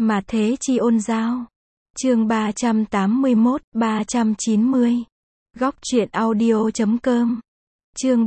Mà thế chi ôn giao. Chương 381, 390. Góc truyện audio.com. Chương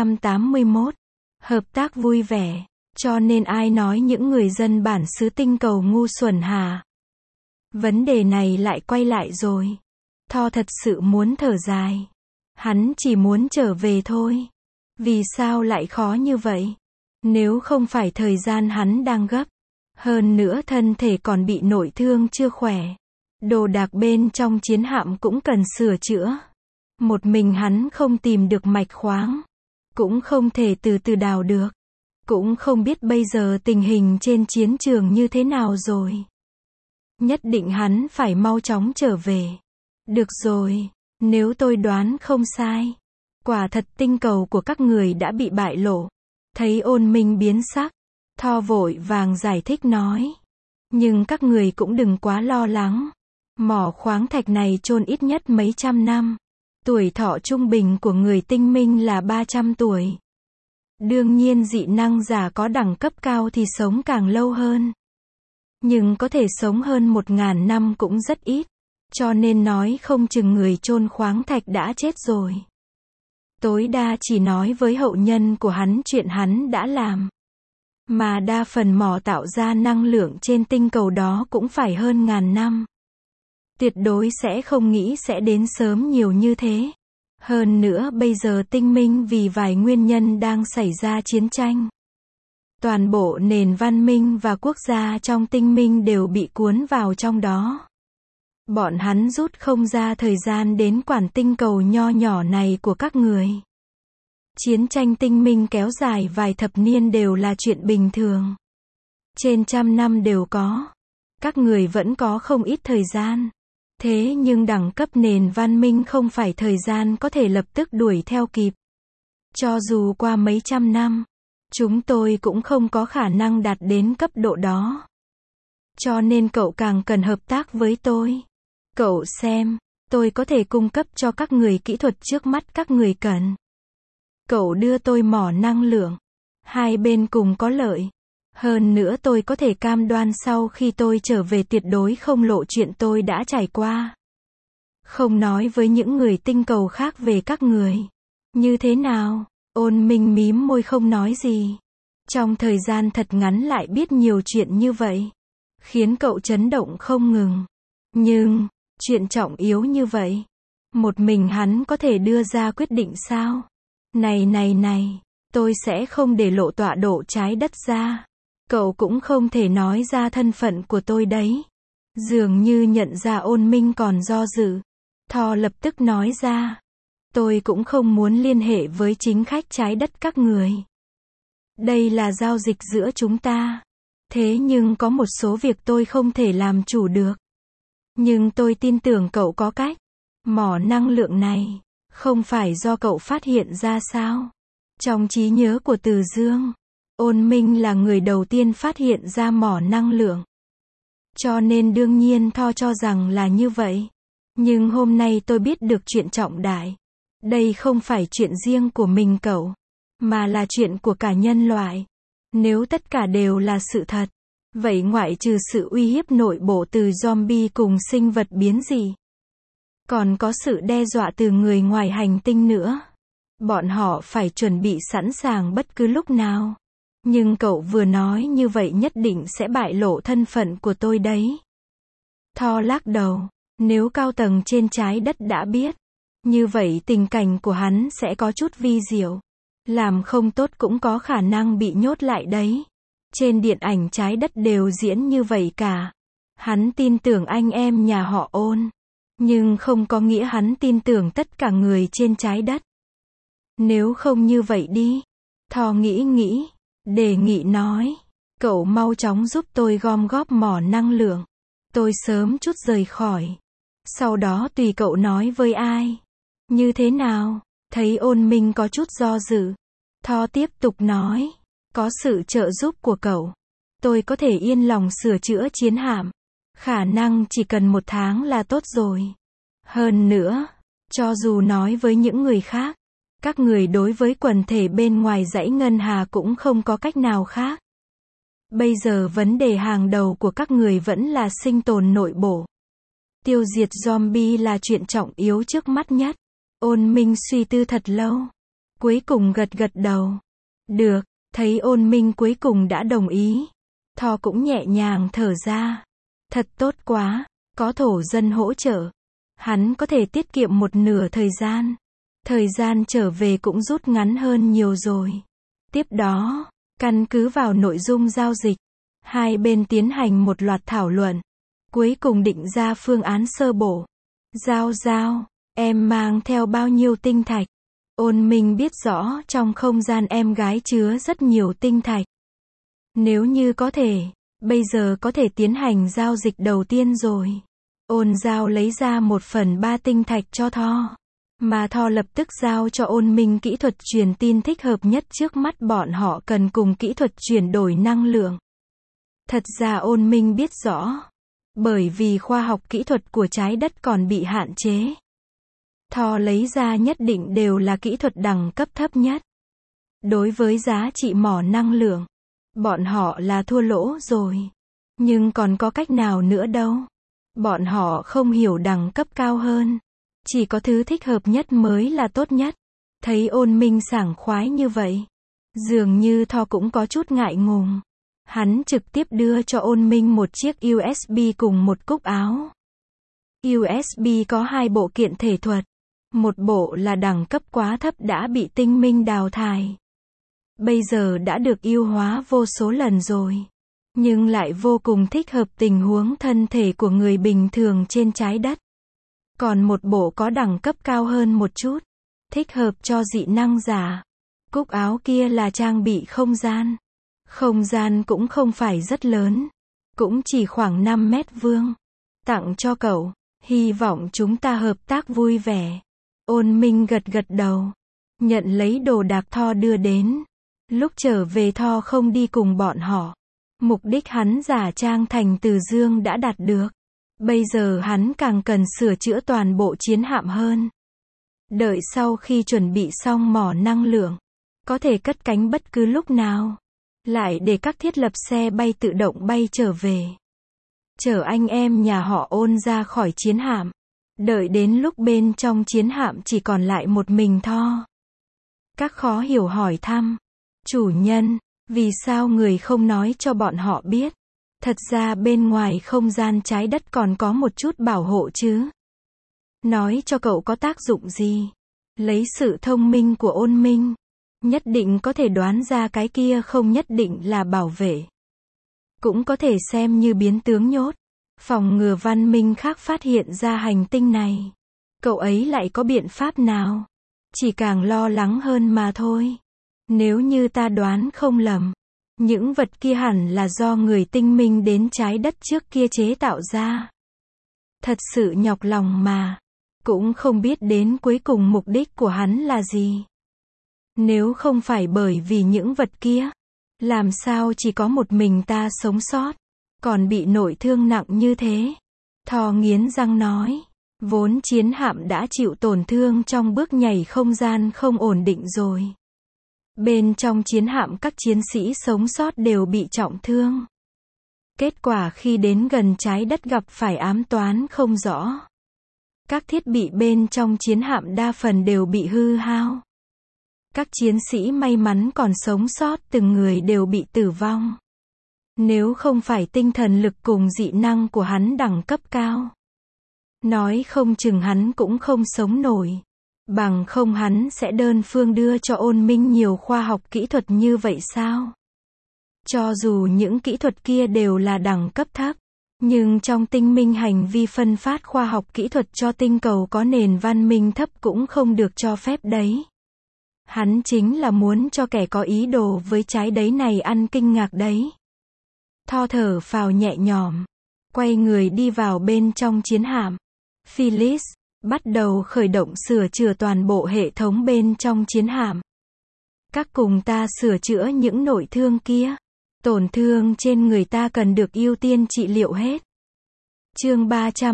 381. Hợp tác vui vẻ. Cho nên ai nói những người dân bản xứ tinh cầu ngu xuẩn hả? Vấn đề này lại quay lại rồi. Tho thật sự muốn thở dài. Hắn chỉ muốn trở về thôi. Vì sao lại khó như vậy? Nếu không phải thời gian hắn đang gấp. Hơn nữa thân thể còn bị nội thương chưa khỏe. Đồ đạc bên trong chiến hạm cũng cần sửa chữa. Một mình hắn không tìm được mạch khoáng. Cũng không thể từ từ đào được. Cũng không biết bây giờ tình hình trên chiến trường như thế nào rồi. Nhất định hắn phải mau chóng trở về. Được rồi, nếu tôi đoán không sai. Quả thật tinh cầu của các người đã bị bại lộ. Thấy Ôn Minh biến sắc. Tho vội vàng giải thích nói. Nhưng các người cũng đừng quá lo lắng. Mỏ khoáng thạch này chôn ít nhất mấy trăm năm. Tuổi thọ trung bình của người tinh minh là 300 tuổi. Đương nhiên dị năng giả có đẳng cấp cao thì sống càng lâu hơn. Nhưng có thể sống hơn 1000 năm cũng rất ít. Cho nên nói không chừng người chôn khoáng thạch đã chết rồi. Tối đa chỉ nói với hậu nhân của hắn chuyện hắn đã làm. Mà đa phần mỏ tạo ra năng lượng trên tinh cầu đó cũng phải hơn 1000 năm. Tuyệt đối sẽ không nghĩ sẽ đến sớm nhiều như thế. Hơn nữa bây giờ tinh minh vì vài nguyên nhân đang xảy ra chiến tranh. Toàn bộ nền văn minh và quốc gia trong tinh minh đều bị cuốn vào trong đó. Bọn hắn rút không ra thời gian đến quản tinh cầu nho nhỏ này của các người. Chiến tranh tinh minh kéo dài vài thập niên đều là chuyện bình thường. Trên 100 năm đều có. Các người vẫn có không ít thời gian. Thế nhưng đẳng cấp nền văn minh không phải thời gian có thể lập tức đuổi theo kịp. Cho dù qua mấy trăm năm, chúng tôi cũng không có khả năng đạt đến cấp độ đó. Cho nên cậu càng cần hợp tác với tôi. Cậu xem, tôi có thể cung cấp cho các người kỹ thuật trước mắt các người cần. Cậu đưa tôi mỏ năng lượng. Hai bên cùng có lợi. Hơn nữa tôi có thể cam đoan sau khi tôi trở về tuyệt đối không lộ chuyện tôi đã trải qua. Không nói với những người tinh cầu khác về các người. Như thế nào? Ôn Minh mím môi không nói gì. Trong thời gian thật ngắn lại biết nhiều chuyện như vậy. Khiến cậu chấn động không ngừng. Nhưng, chuyện trọng yếu như vậy. Một mình hắn có thể đưa ra quyết định sao? Này, tôi sẽ không để lộ tọa độ trái đất ra. Cậu cũng không thể nói ra thân phận của tôi đấy. Dường như nhận ra Ôn Minh còn do dự. Tho lập tức nói ra. Tôi cũng không muốn liên hệ với chính khách trái đất các người. Đây là giao dịch giữa chúng ta. Thế nhưng có một số việc tôi không thể làm chủ được. Nhưng tôi tin tưởng cậu có cách. Mỏ năng lượng này, không phải do cậu phát hiện ra sao? Trong trí nhớ của Từ Dương, Ôn Minh là người đầu tiên phát hiện ra mỏ năng lượng. Cho nên đương nhiên Tho cho rằng là như vậy. Nhưng hôm nay tôi biết được chuyện trọng đại. Đây không phải chuyện riêng của mình cậu, mà là chuyện của cả nhân loại. Nếu tất cả đều là sự thật, vậy ngoại trừ sự uy hiếp nội bộ từ zombie cùng sinh vật biến dị, còn có sự đe dọa từ người ngoài hành tinh nữa. Bọn họ phải chuẩn bị sẵn sàng bất cứ lúc nào. Nhưng cậu vừa nói như vậy nhất định sẽ bại lộ thân phận của tôi đấy. Tho lắc đầu. Nếu cao tầng trên trái đất đã biết, như vậy tình cảnh của hắn sẽ có chút vi diệu. Làm không tốt cũng có khả năng bị nhốt lại đấy. Trên điện ảnh trái đất đều diễn như vậy cả. Hắn tin tưởng anh em nhà họ Ôn. Nhưng không có nghĩa hắn tin tưởng tất cả người trên trái đất. Nếu không như vậy đi. Tho nghĩ, đề nghị nói. Cậu mau chóng giúp tôi gom góp mỏ năng lượng. Tôi sớm chút rời khỏi. Sau đó tùy cậu nói với ai. Như thế nào? Thấy Ôn Minh có chút do dự. Tho tiếp tục nói. Có sự trợ giúp của cậu. Tôi có thể yên lòng sửa chữa chiến hạm. Khả năng chỉ cần 1 tháng là tốt rồi. Hơn nữa, cho dù nói với những người khác, các người đối với quần thể bên ngoài dãy ngân hà cũng không có cách nào khác. Bây giờ vấn đề hàng đầu của các người vẫn là sinh tồn nội bộ. Tiêu diệt zombie là chuyện trọng yếu trước mắt nhất. Ôn Minh suy tư thật lâu. Cuối cùng gật gật đầu. Được, thấy Ôn Minh cuối cùng đã đồng ý. Thor cũng nhẹ nhàng thở ra. Thật tốt quá, có thổ dân hỗ trợ. Hắn có thể tiết kiệm một nửa thời gian. Thời gian trở về cũng rút ngắn hơn nhiều rồi. Tiếp đó, căn cứ vào nội dung giao dịch, hai bên tiến hành một loạt thảo luận. Cuối cùng định ra phương án sơ bộ. Giao, em mang theo bao nhiêu tinh thạch? Ôn Minh biết rõ trong không gian em gái chứa rất nhiều tinh thạch. Nếu như có thể, bây giờ có thể tiến hành giao dịch đầu tiên rồi. Ôn Giao lấy ra 1/3 tinh thạch cho Thor. Mà Thor lập tức giao cho Ôn Minh kỹ thuật truyền tin thích hợp nhất trước mắt bọn họ cần cùng kỹ thuật chuyển đổi năng lượng. Thật ra Ôn Minh biết rõ. Bởi vì khoa học kỹ thuật của trái đất còn bị hạn chế. Thor lấy ra nhất định đều là kỹ thuật đẳng cấp thấp nhất. Đối với giá trị mỏ năng lượng, bọn họ là thua lỗ rồi. Nhưng còn có cách nào nữa đâu. Bọn họ không hiểu đẳng cấp cao hơn. Chỉ có thứ thích hợp nhất mới là tốt nhất. Thấy Ôn Minh sảng khoái như vậy. Dường như Thor cũng có chút ngại ngùng. Hắn trực tiếp đưa cho Ôn Minh một chiếc USB cùng một cúc áo. USB có 2 bộ kiện thể thuật. Một bộ là đẳng cấp quá thấp đã bị tinh minh đào thải. Bây giờ đã được ưu hóa vô số lần rồi. Nhưng lại vô cùng thích hợp tình huống thân thể của người bình thường trên trái đất. Còn một bộ có đẳng cấp cao hơn một chút. Thích hợp cho dị năng giả. Cúc áo kia là trang bị không gian. Không gian cũng không phải rất lớn. Cũng chỉ khoảng 5 mét vuông. Tặng cho cậu. Hy vọng chúng ta hợp tác vui vẻ. Ôn Minh gật gật đầu. Nhận lấy đồ đạc Thor đưa đến. Lúc trở về Thor không đi cùng bọn họ. Mục đích hắn giả trang thành Từ Dương đã đạt được. Bây giờ hắn càng cần sửa chữa toàn bộ chiến hạm hơn. Đợi sau khi chuẩn bị xong mỏ năng lượng. Có thể cất cánh bất cứ lúc nào. Lại để các thiết lập xe bay tự động bay trở về. Chở anh em nhà họ Ôn ra khỏi chiến hạm. Đợi đến lúc bên trong chiến hạm chỉ còn lại một mình Thor. Các khó hiểu hỏi thăm. Chủ nhân, vì sao người không nói cho bọn họ biết? Thật ra bên ngoài không gian trái đất còn có một chút bảo hộ chứ. Nói cho cậu có tác dụng gì? Lấy sự thông minh của Ôn Minh. Nhất định có thể đoán ra cái kia không nhất định là bảo vệ. Cũng có thể xem như biến tướng nhốt. Phòng ngừa văn minh khác phát hiện ra hành tinh này. Cậu ấy lại có biện pháp nào? Chỉ càng lo lắng hơn mà thôi. Nếu như ta đoán không lầm, những vật kia hẳn là do người tinh minh đến trái đất trước kia chế tạo ra. Thật sự nhọc lòng mà. Cũng không biết đến cuối cùng mục đích của hắn là gì. Nếu không phải bởi vì những vật kia, làm sao chỉ có một mình ta sống sót, còn bị nội thương nặng như thế. Thor nghiến răng nói, vốn chiến hạm đã chịu tổn thương trong bước nhảy không gian không ổn định rồi. Bên trong chiến hạm các chiến sĩ sống sót đều bị trọng thương. Kết quả khi đến gần trái đất gặp phải ám toán không rõ. Các thiết bị bên trong chiến hạm đa phần đều bị hư hao. Các chiến sĩ may mắn còn sống sót từng người đều bị tử vong. Nếu không phải tinh thần lực cùng dị năng của hắn đẳng cấp cao, nói không chừng hắn cũng không sống nổi. Bằng không hắn sẽ đơn phương đưa cho Ôn Minh nhiều khoa học kỹ thuật như vậy sao? Cho dù những kỹ thuật kia đều là đẳng cấp thấp, nhưng trong tinh minh hành vi phân phát khoa học kỹ thuật cho tinh cầu có nền văn minh thấp cũng không được cho phép đấy. Hắn chính là muốn cho kẻ có ý đồ với trái đấy này ăn kinh ngạc đấy. Thor thở phào nhẹ nhõm, quay người đi vào bên trong chiến hạm. Phyllis bắt đầu khởi động sửa chữa toàn bộ hệ thống bên trong chiến hạm. Các cùng ta sửa chữa những nội thương kia. Tổn thương trên người ta cần được ưu tiên trị liệu hết. Chương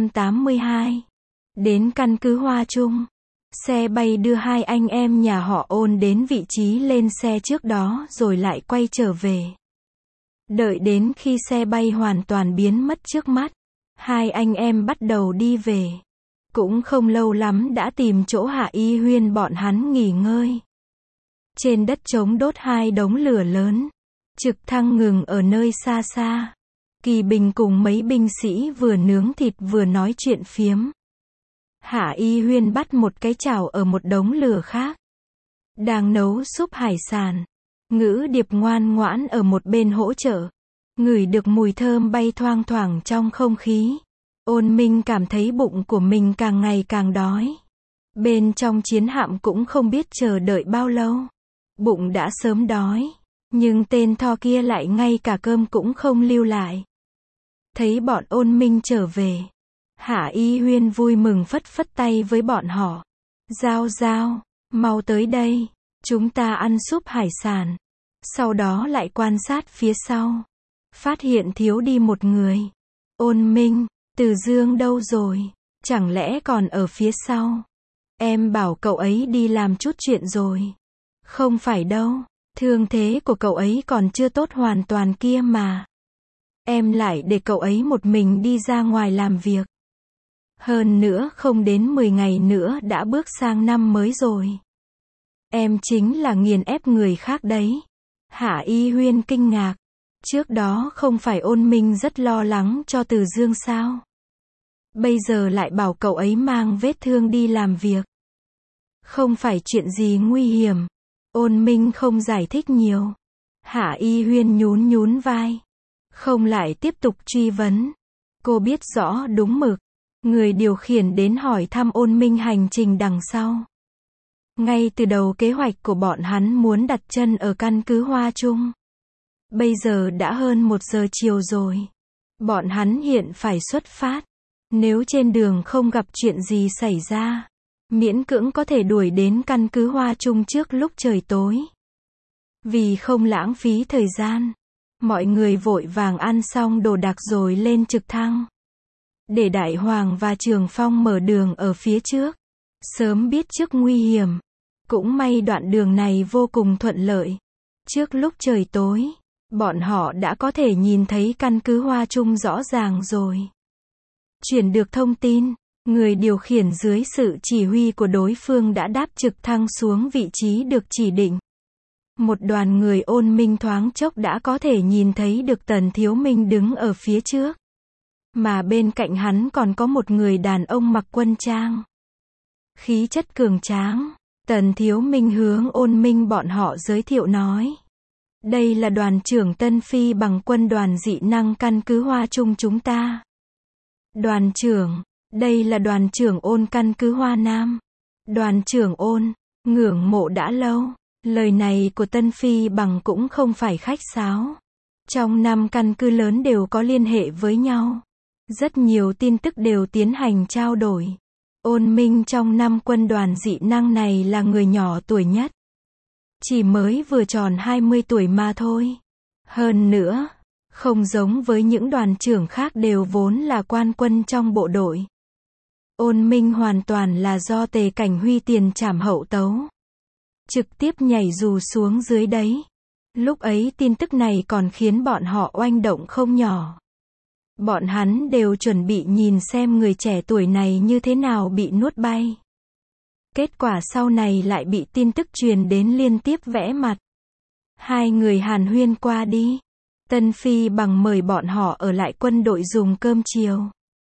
382. Đến căn cứ Hoa Trung. Xe bay đưa hai anh em nhà họ Ôn đến vị trí lên xe trước đó rồi lại quay trở về. Đợi đến khi xe bay hoàn toàn biến mất trước mắt, hai anh em bắt đầu đi về. Cũng không lâu lắm đã tìm chỗ Hạ Y Huyên bọn hắn nghỉ ngơi. Trên đất trống đốt hai đống lửa lớn. Trực thăng ngừng ở nơi xa xa. Kỳ Bình cùng mấy binh sĩ vừa nướng thịt vừa nói chuyện phiếm. Hạ Y Huyên bắt một cái chảo ở một đống lửa khác. Đang nấu súp hải sản. Ngữ Điệp ngoan ngoãn ở một bên hỗ trợ. Ngửi được mùi thơm bay thoang thoảng trong không khí. Ôn Minh cảm thấy bụng của mình càng ngày càng đói. Bên trong chiến hạm cũng không biết chờ đợi bao lâu. Bụng đã sớm đói. Nhưng tên Tho kia lại ngay cả cơm cũng không lưu lại. Thấy bọn Ôn Minh trở về. Hạ Y Huyên vui mừng phất phất tay với bọn họ. Giao Giao, mau tới đây. Chúng ta ăn súp hải sản. Sau đó lại quan sát phía sau. Phát hiện thiếu đi một người. Ôn Minh, Từ Dương đâu rồi? Chẳng lẽ còn ở phía sau? Em bảo cậu ấy đi làm chút chuyện rồi. Không phải đâu. Thương thế của cậu ấy còn chưa tốt hoàn toàn kia mà. Em lại để cậu ấy một mình đi ra ngoài làm việc. Hơn nữa không đến 10 ngày nữa đã bước sang năm mới rồi. Em chính là nghiền ép người khác đấy. Hạ Y Huyên kinh ngạc. Trước đó không phải Ôn Minh rất lo lắng cho Từ Dương sao? Bây giờ lại bảo cậu ấy mang vết thương đi làm việc. Không phải chuyện gì nguy hiểm. Ôn Minh không giải thích nhiều. Hạ Y Huyên nhún nhún vai. Không lại tiếp tục truy vấn. Cô biết rõ đúng mực. Người điều khiển đến hỏi thăm Ôn Minh hành trình đằng sau. Ngay từ đầu kế hoạch của bọn hắn muốn đặt chân ở căn cứ Hoa Trung. Bây giờ đã hơn 1 giờ chiều rồi. Bọn hắn hiện phải xuất phát. Nếu trên đường không gặp chuyện gì xảy ra, miễn cưỡng có thể đuổi đến căn cứ Hoa Trung trước lúc trời tối. Vì không lãng phí thời gian, mọi người vội vàng ăn xong đồ đạc rồi lên trực thăng. Để Đại Hoàng và Trường Phong mở đường ở phía trước. Sớm biết trước nguy hiểm. Cũng may đoạn đường này vô cùng thuận lợi. Trước lúc trời tối, bọn họ đã có thể nhìn thấy căn cứ Hoa Trung rõ ràng rồi. Chuyển được thông tin, người điều khiển dưới sự chỉ huy của đối phương đã đáp trực thăng xuống vị trí được chỉ định. Một đoàn người Ôn Minh thoáng chốc đã có thể nhìn thấy được Tần Thiếu Minh đứng ở phía trước. Mà bên cạnh hắn còn có một người đàn ông mặc quân trang. Khí chất cường tráng. Tần Thiếu Minh hướng Ôn Minh bọn họ giới thiệu nói. Đây là đoàn trưởng Tân Phi bằng quân đoàn dị năng căn cứ Hoa Trung chúng ta. Đoàn trưởng, đây là đoàn trưởng Ôn căn cứ Hoa Nam. Đoàn trưởng Ôn, ngưỡng mộ đã lâu. Lời này của Tân Phi bằng cũng không phải khách sáo. Trong 5 căn cứ lớn đều có liên hệ với nhau. Rất nhiều tin tức đều tiến hành trao đổi. Ôn Minh trong 5 quân đoàn dị năng này là người nhỏ tuổi nhất. Chỉ mới vừa tròn 20 tuổi mà thôi. Hơn nữa, không giống với những đoàn trưởng khác đều vốn là quan quân trong bộ đội. Ôn Minh hoàn toàn là do Tề Cảnh Huy tiền trảm hậu tấu. Trực tiếp nhảy dù xuống dưới đấy. Lúc ấy tin tức này còn khiến bọn họ oanh động không nhỏ. Bọn hắn đều chuẩn bị nhìn xem người trẻ tuổi này như thế nào bị nuốt bay. Kết quả sau này lại bị tin tức truyền đến liên tiếp vẽ mặt. Hai người hàn huyên qua đi. Tân Phi bằng mời bọn họ ở lại quân đội dùng cơm chiều.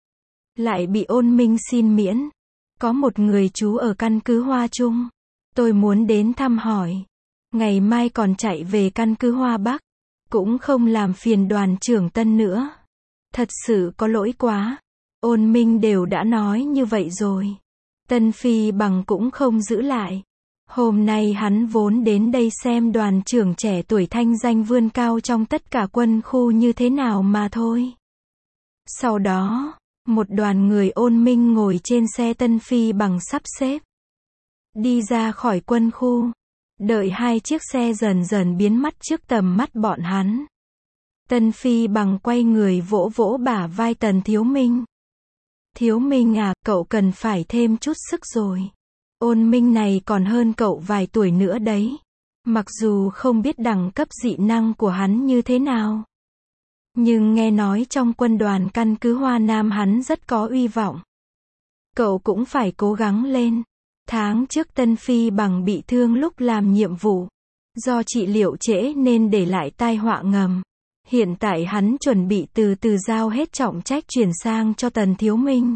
Lại bị Ôn Minh xin miễn. Có một người trú ở căn cứ Hoa Trung. Tôi muốn đến thăm hỏi. Ngày mai còn chạy về căn cứ Hoa Bắc. Cũng không làm phiền đoàn trưởng Tân nữa. Thật sự có lỗi quá. Ôn Minh đều đã nói như vậy rồi. Tân Phi bằng cũng không giữ lại. Hôm nay hắn vốn đến đây xem đoàn trưởng trẻ tuổi thanh danh vươn cao trong tất cả quân khu như thế nào mà thôi. Sau đó, một đoàn người Ôn Minh ngồi trên xe Tân Phi bằng sắp xếp. Đi ra khỏi quân khu. Đợi 2 chiếc xe dần dần biến mất trước tầm mắt bọn hắn. Tân Phi bằng quay người vỗ vỗ bả vai Tần Thiếu Minh. Thiếu Minh à, cậu cần phải thêm chút sức rồi. Ôn Minh này còn hơn cậu vài tuổi nữa đấy. Mặc dù không biết đẳng cấp dị năng của hắn như thế nào. Nhưng nghe nói trong quân đoàn căn cứ Hoa Nam hắn rất có uy vọng. Cậu cũng phải cố gắng lên. Tháng trước Tân Phi Bằng bị thương lúc làm nhiệm vụ. Do trị liệu trễ nên để lại tai họa ngầm. Hiện tại hắn chuẩn bị từ từ giao hết trọng trách chuyển sang cho Tần Thiếu Minh.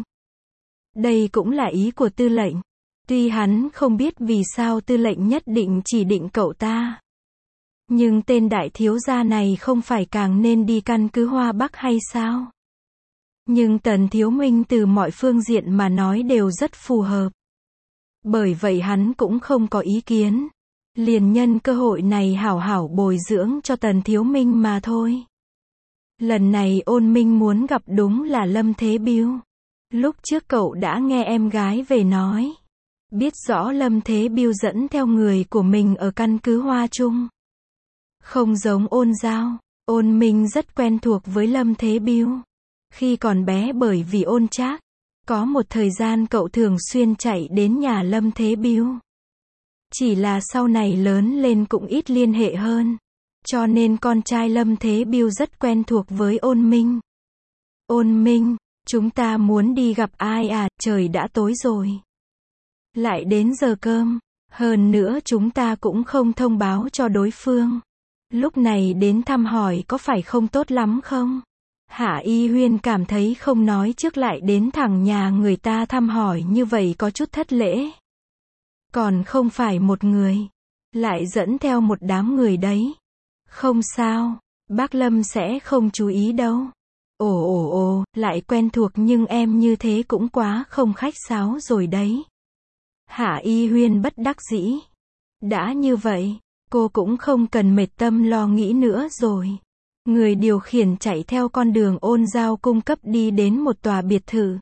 Đây cũng là ý của tư lệnh. Tuy hắn không biết vì sao tư lệnh nhất định chỉ định cậu ta. Nhưng tên đại thiếu gia này không phải càng nên đi căn cứ Hoa Bắc hay sao? Nhưng Tần Thiếu Minh từ mọi phương diện mà nói đều rất phù hợp. Bởi vậy hắn cũng không có ý kiến. Liền nhân cơ hội này hảo hảo bồi dưỡng cho Tần Thiếu Minh mà thôi. Lần này Ôn Minh muốn gặp đúng là Lâm Thế Biêu. Lúc trước cậu đã nghe em gái về nói. Biết rõ Lâm Thế Biêu dẫn theo người của mình ở căn cứ Hoa Trung. Không giống Ôn Giao, Ôn Minh rất quen thuộc với Lâm Thế Biêu. Khi còn bé bởi vì Ôn Trác, có một thời gian cậu thường xuyên chạy đến nhà Lâm Thế Biêu. Chỉ là sau này lớn lên cũng ít liên hệ hơn. Cho nên con trai Lâm Thế Biêu rất quen thuộc với Ôn Minh. Ôn Minh, chúng ta muốn đi gặp ai à, trời đã tối rồi. Lại đến giờ cơm, hơn nữa chúng ta cũng không thông báo cho đối phương. Lúc này đến thăm hỏi có phải không tốt lắm không? Hạ Y Huyên cảm thấy không nói trước lại đến thẳng nhà người ta thăm hỏi như vậy có chút thất lễ. Còn không phải một người, lại dẫn theo một đám người đấy. Không sao, bác Lâm sẽ không chú ý đâu. Ồ, lại quen thuộc nhưng em như thế cũng quá không khách sáo rồi đấy. Hạ Y Huyên bất đắc dĩ. Đã như vậy, cô cũng không cần mệt tâm lo nghĩ nữa rồi. Người điều khiển chạy theo con đường Ôn Giao cung cấp đi đến một tòa biệt thự.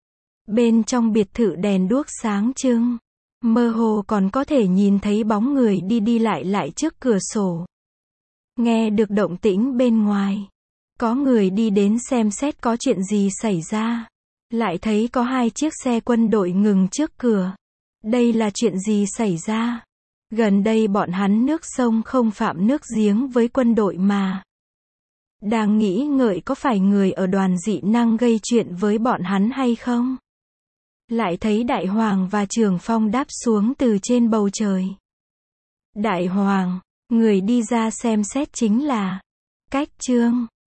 Bên trong biệt thự đèn đuốc sáng trưng. Mơ hồ còn có thể nhìn thấy bóng người đi đi lại trước cửa sổ. Nghe được động tĩnh bên ngoài. Có người đi đến xem xét có chuyện gì xảy ra. Lại thấy có 2 chiếc xe quân đội ngừng trước cửa. Đây là chuyện gì xảy ra? Gần đây bọn hắn nước sông không phạm nước giếng với quân đội mà. Đang nghĩ ngợi có phải người ở đoàn dị năng gây chuyện với bọn hắn hay không? Lại thấy Đại Hoàng và Trường Phong đáp xuống từ trên bầu trời. Đại Hoàng, người đi ra xem xét chính là Cách Trương.